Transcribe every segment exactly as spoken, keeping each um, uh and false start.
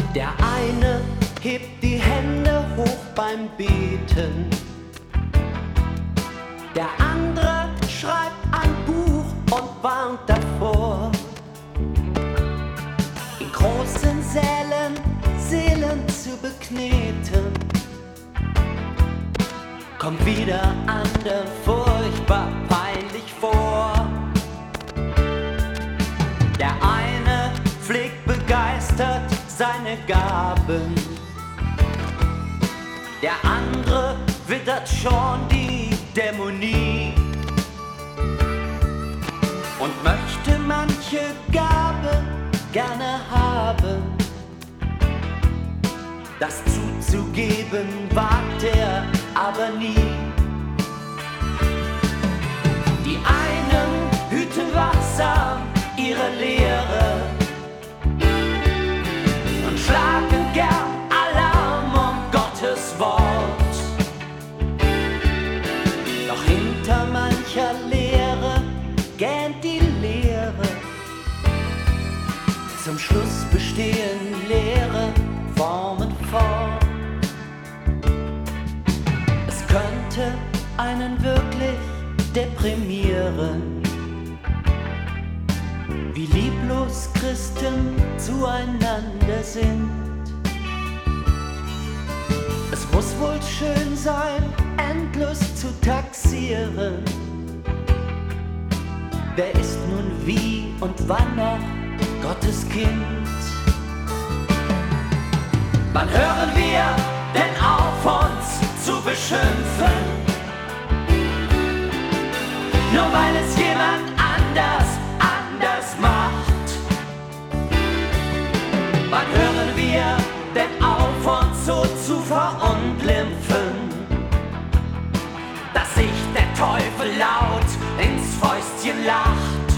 Der eine hebt die Hände hoch beim Beten, der andere schreibt ein Buch und warnt davor, in großen Sälen Seelen zu bekneten. Kommt wieder anderen furchtbar peinlich vor. Der eine pflegt begeistert seine Gaben, der andere wittert schon die Dämonie und möchte manche Gabe gerne haben. Das zuzugeben wagt er aber nie. Die einen hüten wachsam ihre Lehre und schlagen gern Alarm um Gottes Wort. Doch hinter mancher Lehre gähnt die Leere. Zum Schluss bestehen leere Formen fort. Es könnte einen wirklich deprimieren, wie lieblos Christen zueinander sind. Es muss wohl schön sein, endlos zu taxieren. Wer ist nun wie und wann noch Gottes Kind? Wann hören wir denn auf, uns zu beschimpfen? Nur weil es jemand anders, anders macht. Wann hören wir denn auf, uns so zu verunglimpfen, dass sich der Teufel laut ins Fäustchen lacht?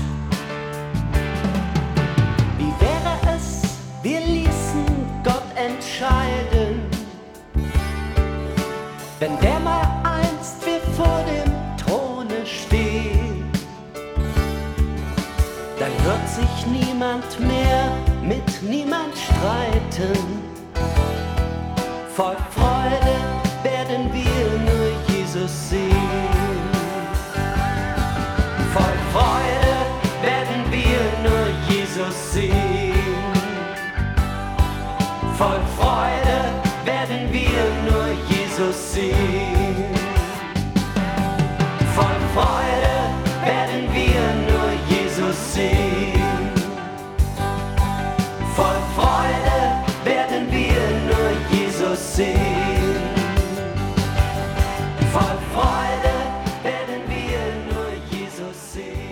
Wie wäre es, wir ließen Gott entscheiden, wenn der mal einst wir vor dem Throne steht, dann wird sich niemand mehr mit niemand streiten. Voll Freude werden wir nur Jesus sehen. Voll Freude werden wir nur Jesus sehen. Voll Freude werden wir nur Jesus sehen. Voll Freude werden wir nur Jesus sehen. Voll Freude werden wir nur Jesus sehen. Voll Freude werden wir nur Jesus sehen.